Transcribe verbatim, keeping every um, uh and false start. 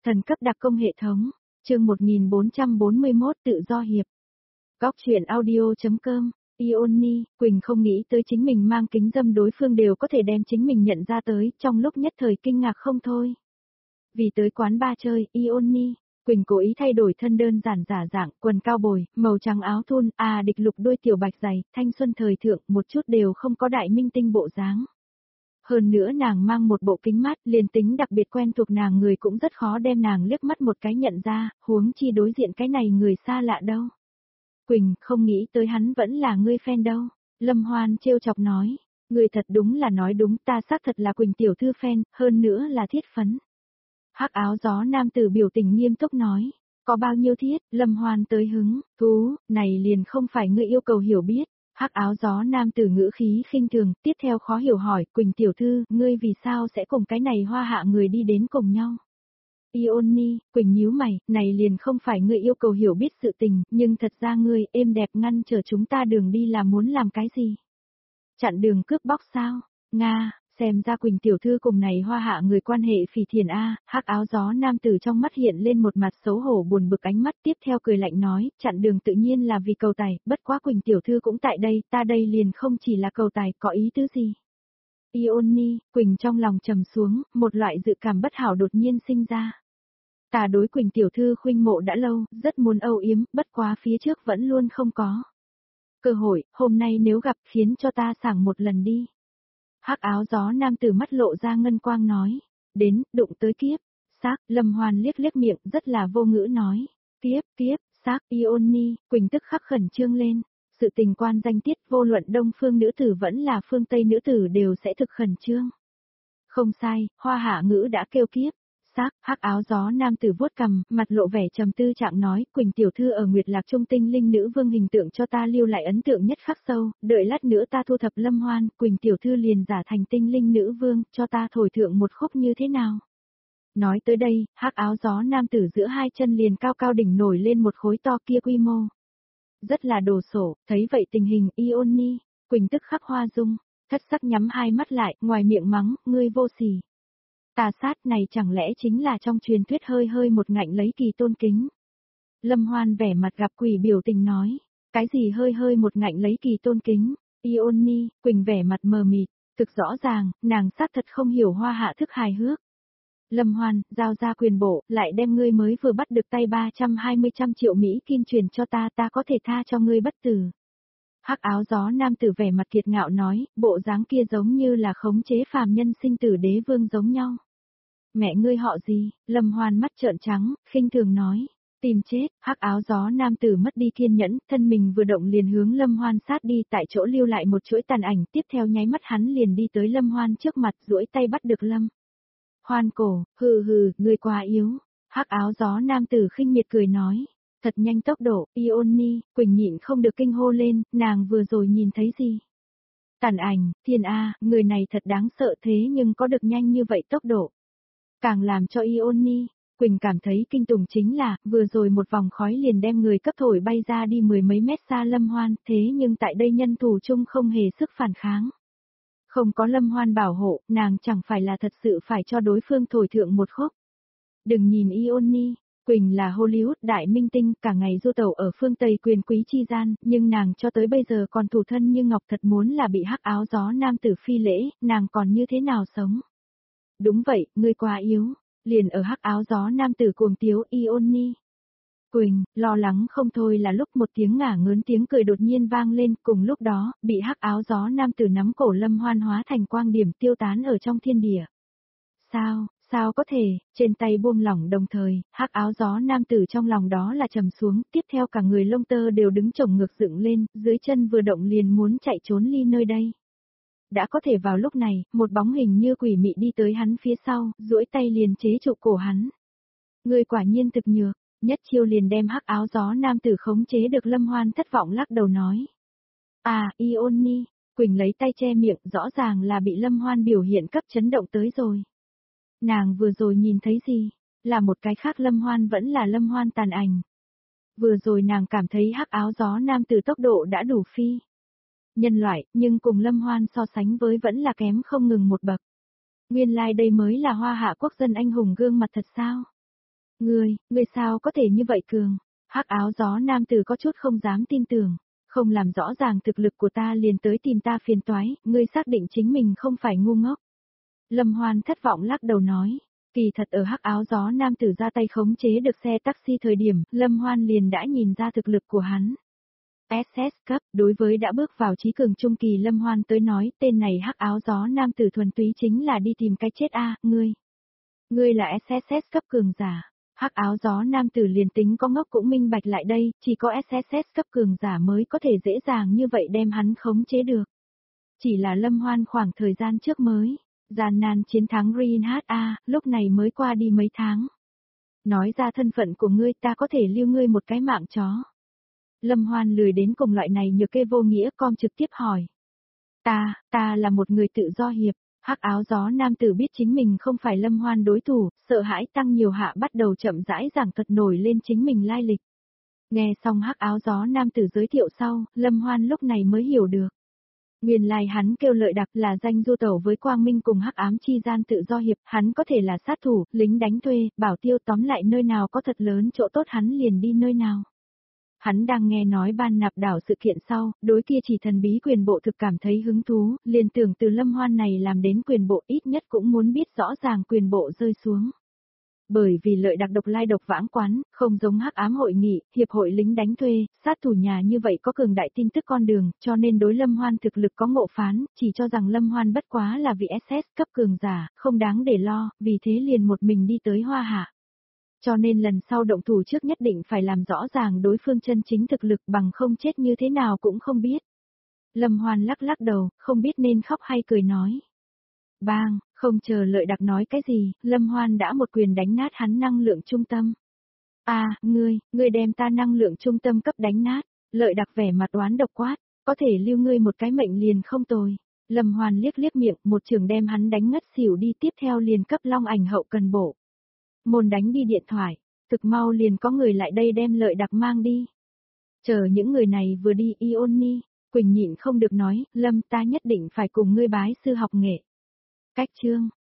Thần cấp đặc công hệ thống, chương một nghìn bốn trăm bốn mươi mốt tự do hiệp. Góc truyện audio.com, Ioni, Quỳnh không nghĩ tới chính mình mang kính dâm đối phương đều có thể đem chính mình nhận ra tới, trong lúc nhất thời kinh ngạc không thôi. Vì tới quán bar chơi, Ioni, Quỳnh cố ý thay đổi thân đơn giản giả dạng, quần cao bồi, màu trắng áo thun, à địch lục đôi tiểu bạch giày, thanh xuân thời thượng, một chút đều không có đại minh tinh bộ dáng. Hơn nữa nàng mang một bộ kính mát, liền tính đặc biệt quen thuộc nàng người cũng rất khó đem nàng liếc mắt một cái nhận ra, huống chi đối diện cái này người xa lạ đâu. Quỳnh, không nghĩ tới hắn vẫn là ngươi fan đâu. Lâm Hoan trêu chọc nói, người thật đúng là nói đúng, ta xác thật là Quỳnh tiểu thư fan, hơn nữa là thiết phấn. Hắc áo gió nam tử biểu tình nghiêm túc nói, có bao nhiêu thiết, Lâm Hoan tới hứng, thú, này liền không phải ngươi yêu cầu hiểu biết. Hắc áo gió nam tử ngữ khí khinh thường, tiếp theo khó hiểu hỏi, Quỳnh tiểu thư, ngươi vì sao sẽ cùng cái này hoa hạ người đi đến cùng nhau? Ioni, Quỳnh nhíu mày, này liền không phải ngươi yêu cầu hiểu biết sự tình, nhưng thật ra ngươi êm đẹp ngăn trở chúng ta đường đi là muốn làm cái gì? Chặn đường cướp bóc sao? Nga, xem ra Quỳnh tiểu thư cùng này hoa hạ người quan hệ phỉ thiền a. Hắc áo gió nam tử trong mắt hiện lên một mặt xấu hổ buồn bực ánh mắt, tiếp theo cười lạnh nói, chặn đường tự nhiên là vì cầu tài, bất quá Quỳnh tiểu thư cũng tại đây, ta đây liền không chỉ là cầu tài, có ý tứ gì? Ioni, Quỳnh trong lòng trầm xuống, một loại dự cảm bất hảo đột nhiên sinh ra. Ta đối Quỳnh tiểu thư khuynh mộ đã lâu, rất muốn âu yếm, bất quá phía trước vẫn luôn không có cơ hội, hôm nay nếu gặp khiến cho ta sảng một lần đi. Hắc áo gió nam tử mắt lộ ra ngân quang nói, đến, đụng tới kiếp, xác, Lâm Hoan liếc liếc miệng, rất là vô ngữ nói, kiếp, kiếp, xác, Ioni, Quỳnh tức khắc khẩn trương lên, sự tình quan danh tiết vô luận đông phương nữ tử vẫn là phương tây nữ tử đều sẽ thực khẩn trương. Không sai, hoa hạ ngữ đã kêu kiếp. Xác, hắc áo gió nam tử vuốt cằm, mặt lộ vẻ trầm tư trạng nói, Quỳnh tiểu thư ở Nguyệt Lạc Trung tinh linh nữ vương hình tượng cho ta lưu lại ấn tượng nhất khắc sâu, đợi lát nữa ta thu thập Lâm Hoan, Quỳnh tiểu thư liền giả thành tinh linh nữ vương, cho ta thổi thượng một khúc như thế nào? Nói tới đây, hắc áo gió nam tử giữa hai chân liền cao cao đỉnh nổi lên một khối to kia quy mô. Rất là đồ sổ, thấy vậy tình hình Ioni, Quỳnh tức khắc hoa dung, thất sắc nhắm hai mắt lại, ngoài miệng mắng, ngươi vô sỉ. Tà sát này chẳng lẽ chính là trong truyền thuyết hơi hơi một ngạnh lấy kỳ tôn kính. Lâm Hoan vẻ mặt gặp quỷ biểu tình nói, cái gì hơi hơi một ngạnh lấy kỳ tôn kính, Ioni, Quỳnh vẻ mặt mờ mịt, thực rõ ràng, nàng xác thật không hiểu hoa hạ thức hài hước. Lâm Hoan, giao ra quyền bộ, lại đem ngươi mới vừa bắt được tay ba trăm hai mươi trăm triệu Mỹ kim truyền cho ta, ta có thể tha cho ngươi bất tử. Hắc áo gió nam tử vẻ mặt kiệt ngạo nói, bộ dáng kia giống như là khống chế phàm nhân sinh tử đế vương giống nhau. Mẹ ngươi họ gì? Lâm Hoan mắt trợn trắng, khinh thường nói. Tìm chết, hắc áo gió nam tử mất đi kiên nhẫn, thân mình vừa động liền hướng Lâm Hoan sát đi, tại chỗ lưu lại một chuỗi tàn ảnh, tiếp theo nháy mắt hắn liền đi tới Lâm Hoan trước mặt, duỗi tay bắt được Lâm Hoan cổ, hừ hừ, ngươi quá yếu. Hắc áo gió nam tử khinh miệt cười nói. Thật nhanh tốc độ, Ioni, Quỳnh nhịn không được kinh hô lên, nàng vừa rồi nhìn thấy gì? Tàn ảnh, thiên A, người này thật đáng sợ thế nhưng có được nhanh như vậy tốc độ. Càng làm cho Ioni, Quỳnh cảm thấy kinh tủng chính là, vừa rồi một vòng khói liền đem người cấp thổi bay ra đi mười mấy mét xa Lâm Hoan, thế nhưng tại đây nhân thủ chung không hề sức phản kháng. Không có Lâm Hoan bảo hộ, nàng chẳng phải là thật sự phải cho đối phương thổi thượng một khúc. Đừng nhìn Ioni, Quỳnh là Hollywood đại minh tinh, cả ngày du tẩu ở phương Tây quyền quý chi gian, nhưng nàng cho tới bây giờ còn thủ thân như ngọc, thật muốn là bị hắc áo gió nam tử phi lễ, nàng còn như thế nào sống? Đúng vậy, ngươi quá yếu, liền ở hắc áo gió nam tử cuồng tiếu Ioni. Quỳnh, lo lắng không thôi là lúc một tiếng ngả ngớn tiếng cười đột nhiên vang lên, cùng lúc đó, bị hắc áo gió nam tử nắm cổ Lâm Hoan hóa thành quang điểm tiêu tán ở trong thiên địa. Sao, sao có thể, trên tay buông lỏng đồng thời, hắc áo gió nam tử trong lòng đó là trầm xuống, tiếp theo cả người lông tơ đều đứng chồng ngược dựng lên, dưới chân vừa động liền muốn chạy trốn ly nơi đây. Đã có thể vào lúc này, một bóng hình như quỷ mị đi tới hắn phía sau, duỗi tay liền chế trụ cổ hắn. Người quả nhiên thực nhược, nhất chiêu liền đem hắc áo gió nam tử khống chế được. Lâm Hoan thất vọng lắc đầu nói. À, Ioni, Quỳnh lấy tay che miệng, rõ ràng là bị Lâm Hoan biểu hiện cấp chấn động tới rồi. Nàng vừa rồi nhìn thấy gì? Là một cái khác Lâm Hoan vẫn là Lâm Hoan tàn ảnh. Vừa rồi nàng cảm thấy hắc áo gió nam tử tốc độ đã đủ phi nhân loại, nhưng cùng Lâm Hoan so sánh với vẫn là kém không ngừng một bậc. Nguyên lai like đây mới là hoa hạ quốc dân anh hùng gương mặt thật sao? Ngươi, ngươi sao có thể như vậy cường? Hắc áo gió nam tử có chút không dám tin tưởng, không làm rõ ràng thực lực của ta liền tới tìm ta phiền toái, ngươi xác định chính mình không phải ngu ngốc. Lâm Hoan thất vọng lắc đầu nói, kỳ thật ở hắc áo gió nam tử ra tay khống chế được xe taxi thời điểm, Lâm Hoan liền đã nhìn ra thực lực của hắn. ét ét cấp, đối với đã bước vào trí cường trung kỳ Lâm Hoan tới nói, tên này hắc áo gió nam tử thuần túy chính là đi tìm cái chết a, ngươi. Ngươi là ét ét cấp cường giả. Hắc áo gió nam tử liền tính có ngốc cũng minh bạch lại đây, chỉ có ét ét cấp cường giả mới có thể dễ dàng như vậy đem hắn khống chế được. Chỉ là Lâm Hoan khoảng thời gian trước mới, gian nan chiến thắng Rin hát a, lúc này mới qua đi mấy tháng. Nói ra thân phận của ngươi ta có thể lưu ngươi một cái mạng chó. Lâm Hoan lười đến cùng loại này nhược kê vô nghĩa com trực tiếp hỏi. Ta, ta là một người tự do hiệp. Hắc áo gió nam tử biết chính mình không phải Lâm Hoan đối thủ, sợ hãi tăng nhiều hạ bắt đầu chậm rãi giảng thuật nổi lên chính mình lai lịch. Nghe xong hắc áo gió nam tử giới thiệu sau, Lâm Hoan lúc này mới hiểu được. Nguyên lai hắn kêu Lợi Đặc là danh du tẩu với Quang Minh cùng hắc ám chi gian tự do hiệp, hắn có thể là sát thủ, lính đánh thuê, bảo tiêu, tóm lại nơi nào có thật lớn chỗ tốt hắn liền đi nơi nào. Hắn đang nghe nói ban nạp đảo sự kiện sau, đối kia chỉ thần bí quyền bộ thực cảm thấy hứng thú, liền tưởng từ Lâm Hoan này làm đến quyền bộ ít nhất cũng muốn biết rõ ràng quyền bộ rơi xuống. Bởi vì Lợi Đặc độc lai độc vãng quán, không giống hắc ám hội nghị, hiệp hội lính đánh thuê, sát thủ nhà như vậy có cường đại tin tức con đường, cho nên đối Lâm Hoan thực lực có ngộ phán, chỉ cho rằng Lâm Hoan bất quá là vị ét ét cấp cường giả, không đáng để lo, vì thế liền một mình đi tới Hoa Hạ. Cho nên lần sau động thủ trước nhất định phải làm rõ ràng đối phương chân chính thực lực bằng không chết như thế nào cũng không biết. Lâm Hoan lắc lắc đầu, không biết nên khóc hay cười nói. Bang, không chờ Lợi Đặc nói cái gì, Lâm Hoan đã một quyền đánh nát hắn năng lượng trung tâm. À, ngươi, ngươi đem ta năng lượng trung tâm cấp đánh nát, Lợi Đặc vẻ mặt oán độc quát, có thể lưu ngươi một cái mệnh liền không tồi. Lâm Hoan liếc liếc miệng, một trường đem hắn đánh ngất xỉu đi, tiếp theo liền cấp Long Ảnh hậu cần bổ. Môn đánh đi điện thoại, thực mau liền có người lại đây đem Lợi Đặc mang đi. Chờ những người này vừa đi Ioni, Quỳnh nhịn không được nói, Lâm ta nhất định phải cùng ngươi bái sư học nghệ. Cách chương